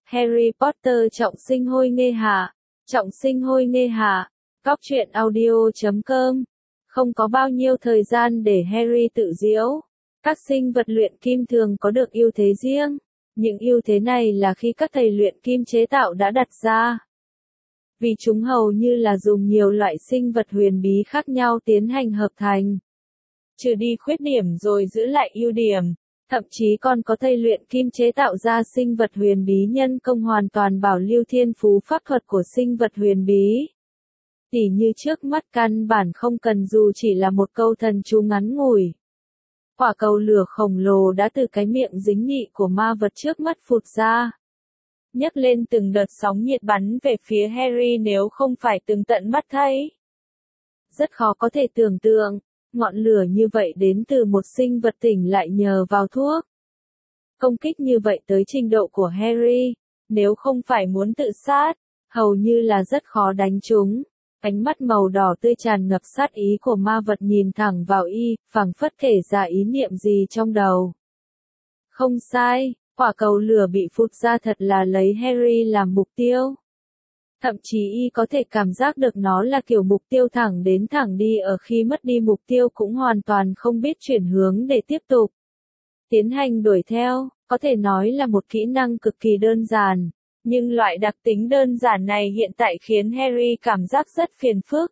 Harry Potter trọng sinh hôi nghê hạ. Trọng sinh hôi nghê hạ. Góc truyện audio.com. Không có bao nhiêu thời gian để Harry tự diễu. Các sinh vật luyện kim thường có được ưu thế riêng. Những ưu thế này là khi các thầy luyện kim chế tạo đã đặt ra. Vì chúng hầu như là dùng nhiều loại sinh vật huyền bí khác nhau tiến hành hợp thành. Trừ đi khuyết điểm rồi giữ lại ưu điểm. Thậm chí còn có thầy luyện kim chế tạo ra sinh vật huyền bí nhân công hoàn toàn bảo lưu thiên phú pháp thuật của sinh vật huyền bí. Tỉ như trước mắt căn bản không cần dù chỉ là một câu thần chú ngắn ngủi. Quả cầu lửa khổng lồ đã từ cái miệng dính nhị của ma vật trước mắt phụt ra. Nhấc lên từng đợt sóng nhiệt bắn về phía Harry nếu không phải từng tận mắt thấy. Rất khó có thể tưởng tượng, ngọn lửa như vậy đến từ một sinh vật tỉnh lại nhờ vào thuốc. Công kích như vậy tới trình độ của Harry, nếu không phải muốn tự sát, hầu như là rất khó đánh trúng. Ánh mắt màu đỏ tươi tràn ngập sát ý của ma vật nhìn thẳng vào y, phảng phất kể ra ý niệm gì trong đầu. Không sai, quả cầu lửa bị phụt ra thật là lấy Harry làm mục tiêu. Thậm chí y có thể cảm giác được nó là kiểu mục tiêu thẳng đến thẳng đi ở khi mất đi mục tiêu cũng hoàn toàn không biết chuyển hướng để tiếp tục. Tiến hành đuổi theo, có thể nói là một kỹ năng cực kỳ đơn giản. Nhưng loại đặc tính đơn giản này hiện tại khiến Harry cảm giác rất phiền phức.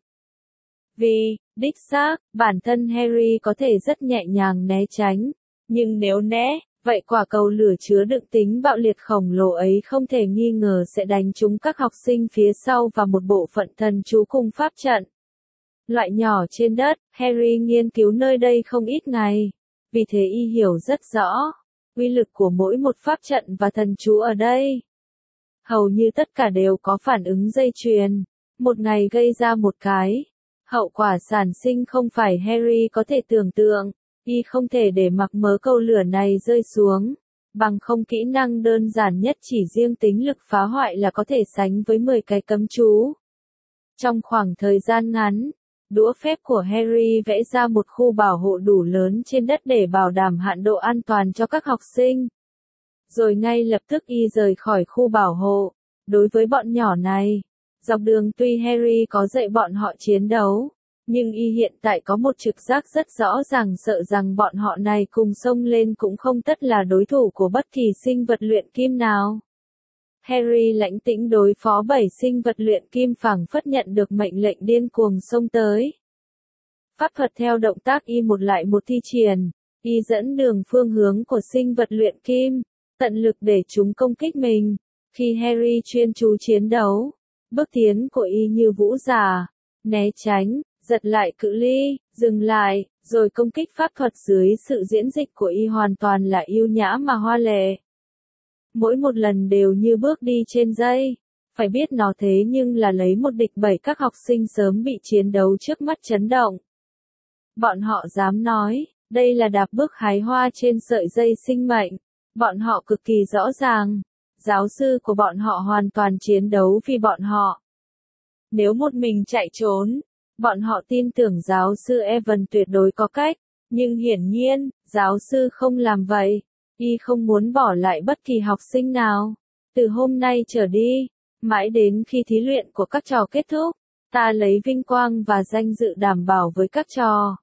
Vì, đích xác, bản thân Harry có thể rất nhẹ nhàng né tránh. Nhưng nếu né, vậy quả cầu lửa chứa đựng tính bạo liệt khổng lồ ấy không thể nghi ngờ sẽ đánh trúng các học sinh phía sau và một bộ phận thần chú cùng pháp trận. Loại nhỏ trên đất, Harry nghiên cứu nơi đây không ít ngày. Vì thế y hiểu rất rõ uy lực của mỗi một pháp trận và thần chú ở đây. Hầu như tất cả đều có phản ứng dây chuyền, một ngày gây ra một cái. Hậu quả sản sinh không phải Harry có thể tưởng tượng, y không thể để mặc mớ cầu lửa này rơi xuống. Bằng không kỹ năng đơn giản nhất chỉ riêng tính lực phá hoại là có thể sánh với 10 cái cấm chú. Trong khoảng thời gian ngắn, đũa phép của Harry vẽ ra một khu bảo hộ đủ lớn trên đất để bảo đảm hạn độ an toàn cho các học sinh. Rồi ngay lập tức y rời khỏi khu bảo hộ. Đối với bọn nhỏ này, dọc đường tuy Harry có dạy bọn họ chiến đấu, nhưng y hiện tại có một trực giác rất rõ ràng sợ rằng bọn họ này cùng xông lên cũng không tất là đối thủ của bất kỳ sinh vật luyện kim nào. Harry lãnh tĩnh đối phó 7 sinh vật luyện kim phảng phất nhận được mệnh lệnh điên cuồng xông tới. Pháp thuật theo động tác y một lại một thi triển, y dẫn đường phương hướng của sinh vật luyện kim, tận lực để chúng công kích mình. Khi Harry chuyên chú chiến đấu, bước tiến của y như vũ giả, né tránh, giật lại cự ly, dừng lại, rồi công kích pháp thuật dưới sự diễn dịch của y hoàn toàn là yêu nhã mà hoa lệ. Mỗi một lần đều như bước đi trên dây, phải biết nó thế nhưng là lấy một địch 7 các học sinh sớm bị chiến đấu trước mắt chấn động. Bọn họ dám nói, đây là đạp bước hái hoa trên sợi dây sinh mệnh. Bọn họ cực kỳ rõ ràng, giáo sư của bọn họ hoàn toàn chiến đấu vì bọn họ. Nếu một mình chạy trốn, bọn họ tin tưởng giáo sư Evan tuyệt đối có cách, nhưng hiển nhiên, giáo sư không làm vậy. Y không muốn bỏ lại bất kỳ học sinh nào. Từ hôm nay trở đi, mãi đến khi thí luyện của các trò kết thúc, ta lấy vinh quang và danh dự đảm bảo với các trò.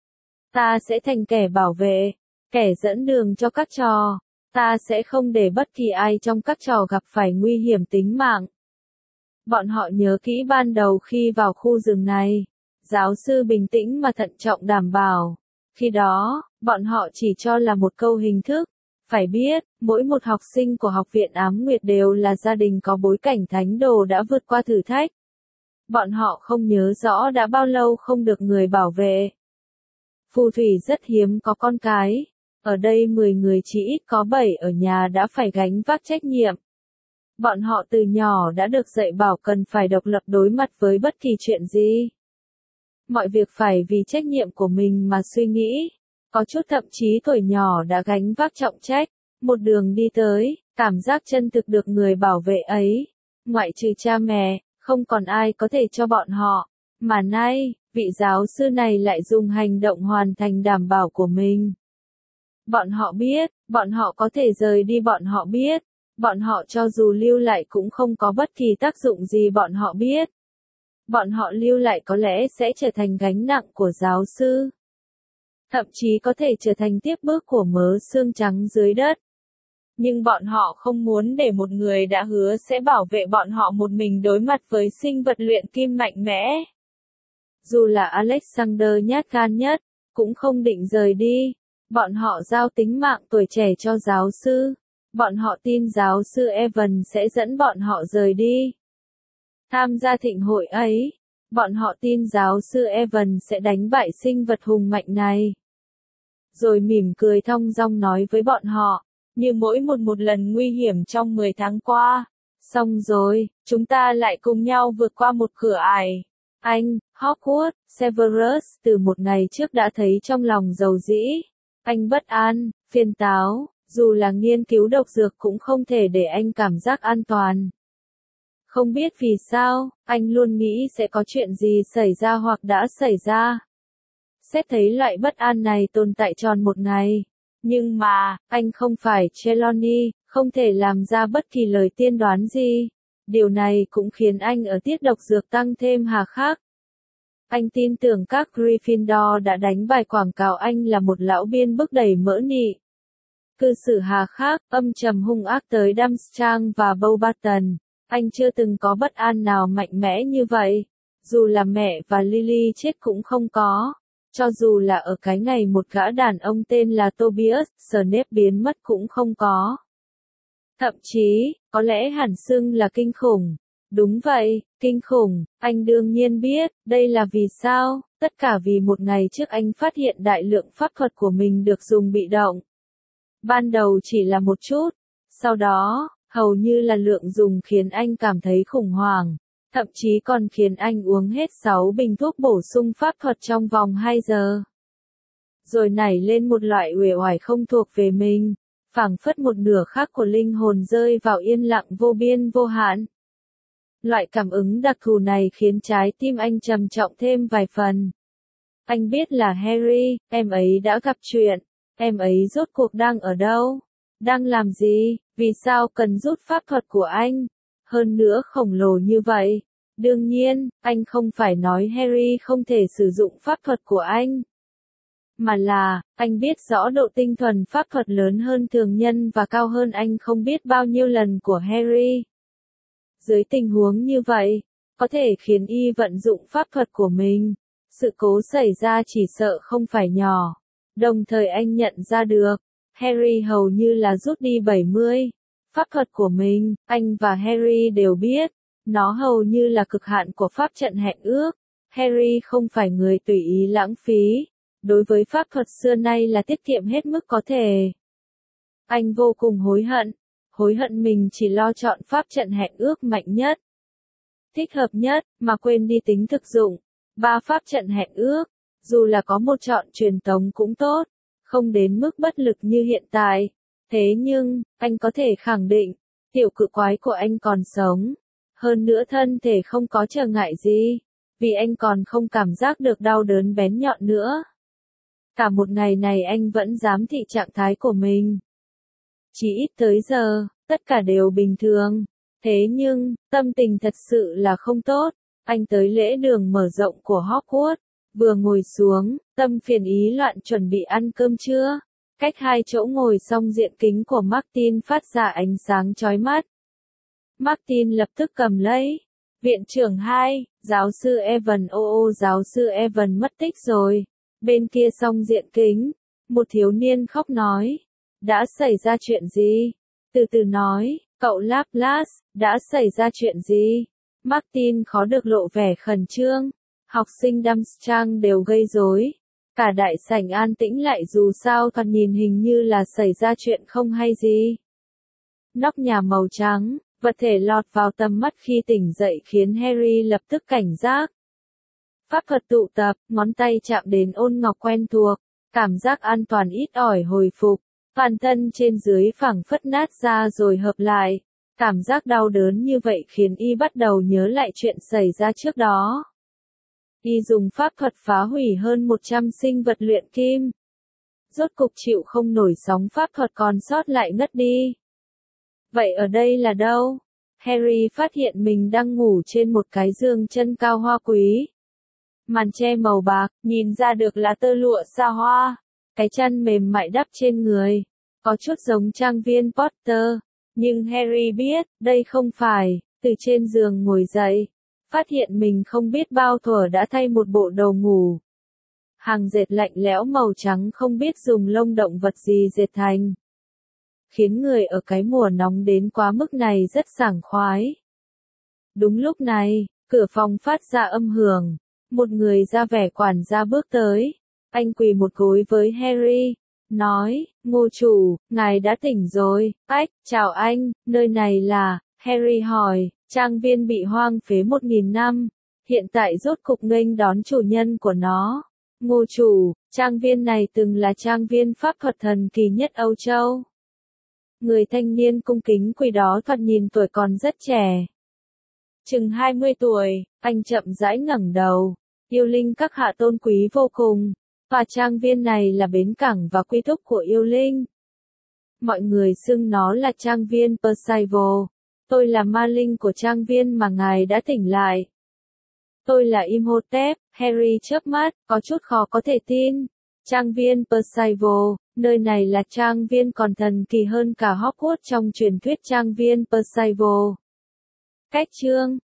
Ta sẽ thành kẻ bảo vệ, kẻ dẫn đường cho các trò. Ta sẽ không để bất kỳ ai trong các trò gặp phải nguy hiểm tính mạng. Bọn họ nhớ kỹ ban đầu khi vào khu rừng này, giáo sư bình tĩnh mà thận trọng đảm bảo. Khi đó, bọn họ chỉ cho là một câu hình thức. Phải biết, mỗi một học sinh của Học viện Ám Nguyệt đều là gia đình có bối cảnh thánh đồ đã vượt qua thử thách. Bọn họ không nhớ rõ đã bao lâu không được người bảo vệ. Phù thủy rất hiếm có con cái. Ở đây 10 người chỉ ít có 7 ở nhà đã phải gánh vác trách nhiệm. Bọn họ từ nhỏ đã được dạy bảo cần phải độc lập đối mặt với bất kỳ chuyện gì. Mọi việc phải vì trách nhiệm của mình mà suy nghĩ. Có chút thậm chí tuổi nhỏ đã gánh vác trọng trách. Một đường đi tới, cảm giác chân thực được người bảo vệ ấy. Ngoại trừ cha mẹ, không còn ai có thể cho bọn họ. Mà nay, vị giáo sư này lại dùng hành động hoàn thành đảm bảo của mình. Bọn họ biết, bọn họ có thể rời đi bọn họ biết, Bọn họ cho dù lưu lại cũng không có bất kỳ tác dụng gì bọn họ biết. Bọn họ lưu lại có lẽ sẽ trở thành gánh nặng của giáo sư. Thậm chí có thể trở thành tiếp bước của mớ xương trắng dưới đất. Nhưng bọn họ không muốn để một người đã hứa sẽ bảo vệ bọn họ một mình đối mặt với sinh vật luyện kim mạnh mẽ. Dù là Alexander nhát gan nhất, cũng không định rời đi. Bọn họ giao tính mạng tuổi trẻ cho giáo sư. Bọn họ tin giáo sư Evan sẽ dẫn bọn họ rời đi. Tham gia thịnh hội ấy, bọn họ tin giáo sư Evan sẽ đánh bại sinh vật hùng mạnh này. Rồi mỉm cười thong dong nói với bọn họ, như mỗi một lần nguy hiểm trong 10 tháng qua. Xong rồi, chúng ta lại cùng nhau vượt qua một cửa ải. Anh, Hogwarts, Severus, từ một ngày trước đã thấy trong lòng dầu dĩ. Anh bất an, phiền táo, dù là nghiên cứu độc dược cũng không thể để anh cảm giác an toàn. Không biết vì sao, anh luôn nghĩ sẽ có chuyện gì xảy ra hoặc đã xảy ra. Xét thấy loại bất an này tồn tại tròn một ngày. Nhưng mà, anh không phải Trelawney, không thể làm ra bất kỳ lời tiên đoán gì. Điều này cũng khiến anh ở tiết độc dược tăng thêm hà khắc. Anh tin tưởng các Gryffindor đã đánh bài quảng cáo anh là một lão biên bức đầy mỡ nị. Cư xử hà khắc, âm trầm hung ác tới Durmstrang và Beauxbaton. Anh chưa từng có bất an nào mạnh mẽ như vậy. Dù là mẹ và Lily chết cũng không có. Cho dù là ở cái ngày một gã đàn ông tên là Tobias Snape biến mất cũng không có. Thậm chí, có lẽ hẳn xưng là kinh khủng. Đúng vậy, kinh khủng, anh đương nhiên biết, đây là vì sao, tất cả vì một ngày trước anh phát hiện đại lượng pháp thuật của mình được dùng bị động. Ban đầu chỉ là một chút, sau đó, hầu như là lượng dùng khiến anh cảm thấy khủng hoảng, thậm chí còn khiến anh uống hết 6 bình thuốc bổ sung pháp thuật trong vòng 2 giờ. Rồi nảy lên một loại uể oải không thuộc về mình, phảng phất một nửa khác của linh hồn rơi vào yên lặng vô biên vô hạn. Loại cảm ứng đặc thù này khiến trái tim anh trầm trọng thêm vài phần. Anh biết là Harry, em ấy đã gặp chuyện, em ấy rốt cuộc đang ở đâu, đang làm gì, vì sao cần rút pháp thuật của anh, hơn nữa khổng lồ như vậy. Đương nhiên, anh không phải nói Harry không thể sử dụng pháp thuật của anh. Mà là, anh biết rõ độ tinh thuần pháp thuật lớn hơn thường nhân và cao hơn anh không biết bao nhiêu lần của Harry. Dưới tình huống như vậy, có thể khiến y vận dụng pháp thuật của mình. Sự cố xảy ra chỉ sợ không phải nhỏ. Đồng thời anh nhận ra được, Harry hầu như là rút đi 70. Pháp thuật của mình, anh và Harry đều biết. Nó hầu như là cực hạn của pháp trận hẹn ước. Harry không phải người tùy ý lãng phí. Đối với pháp thuật xưa nay là tiết kiệm hết mức có thể. Anh vô cùng hối hận mình chỉ lo chọn pháp trận hẹn ước mạnh nhất, thích hợp nhất, mà quên đi tính thực dụng. 3 pháp trận hẹn ước, dù là có một chọn truyền tống cũng tốt, không đến mức bất lực như hiện tại. Thế nhưng, anh có thể khẳng định, tiểu cự quái của anh còn sống. Hơn nữa thân thể không có trở ngại gì, vì anh còn không cảm giác được đau đớn bén nhọn nữa. Cả một ngày này anh vẫn giám thị trạng thái của mình. Chỉ ít tới giờ, tất cả đều bình thường. Thế nhưng, tâm tình thật sự là không tốt. Anh tới lễ đường mở rộng của Hogwarts, vừa ngồi xuống, tâm phiền ý loạn chuẩn bị ăn cơm trưa. Cách 2 chỗ ngồi song diện kính của Martin phát ra ánh sáng chói mắt. Martin lập tức cầm lấy. Viện trưởng 2, giáo sư Evan giáo sư Evan mất tích rồi. Bên kia song diện kính, một thiếu niên khóc nói. Đã xảy ra chuyện gì? Từ từ nói, cậu Laplace, đã xảy ra chuyện gì? Martin khó được lộ vẻ khẩn trương. Học sinh Durmstrang đều gây rối. Cả đại sảnh an tĩnh lại dù sao thoạt nhìn hình như là xảy ra chuyện không hay gì. Nóc nhà màu trắng, vật thể lọt vào tầm mắt khi tỉnh dậy khiến Harry lập tức cảnh giác. Pháp thuật tụ tập, ngón tay chạm đến ôn ngọc quen thuộc, cảm giác an toàn ít ỏi hồi phục, toàn thân trên dưới phảng phất nát ra rồi hợp lại. Cảm giác đau đớn như vậy khiến y bắt đầu nhớ lại chuyện xảy ra trước đó. Y dùng pháp thuật phá hủy hơn 100 sinh vật luyện kim. Rốt cục chịu không nổi sóng pháp thuật còn sót lại ngất đi. Vậy ở đây là đâu? Harry phát hiện mình đang ngủ trên một cái giường chân cao hoa quý. Màn che màu bạc, nhìn ra được là tơ lụa sa hoa. Cái chăn mềm mại đắp trên người. Có chút giống trang viên Potter. Nhưng Harry biết, đây không phải. Từ trên giường ngồi dậy. Phát hiện mình không biết bao thuở đã thay một bộ đồ ngủ. Hàng dệt lạnh lẽo màu trắng không biết dùng lông động vật gì dệt thành. Khiến người ở cái mùa nóng đến quá mức này rất sảng khoái. Đúng lúc này, cửa phòng phát ra âm hưởng. Một người ra vẻ quản gia bước tới. Anh quỳ một gối với Harry. Nói, ngô chủ, ngài đã tỉnh rồi. Ách, chào anh, nơi này là... Harry hỏi, trang viên bị hoang phế 1000 năm. Hiện tại rốt cục nghênh đón chủ nhân của nó. Ngô chủ, trang viên này từng là trang viên pháp thuật thần kỳ nhất Âu Châu. Người thanh niên cung kính quỳ đó thoạt nhìn tuổi còn rất trẻ. Chừng 20 tuổi, anh chậm rãi ngẩng đầu. Yêu linh các hạ tôn quý vô cùng. Tòa trang viên này là bến cảng và quy túc của yêu linh. Mọi người xưng nó là trang viên Percival. Tôi là ma linh của trang viên mà ngài đã tỉnh lại. Tôi là Imhotep. Harry chớp mắt, có chút khó có thể tin. Trang viên Percival, nơi này là trang viên còn thần kỳ hơn cả Hogwarts trong truyền thuyết trang viên Percival. Cách chương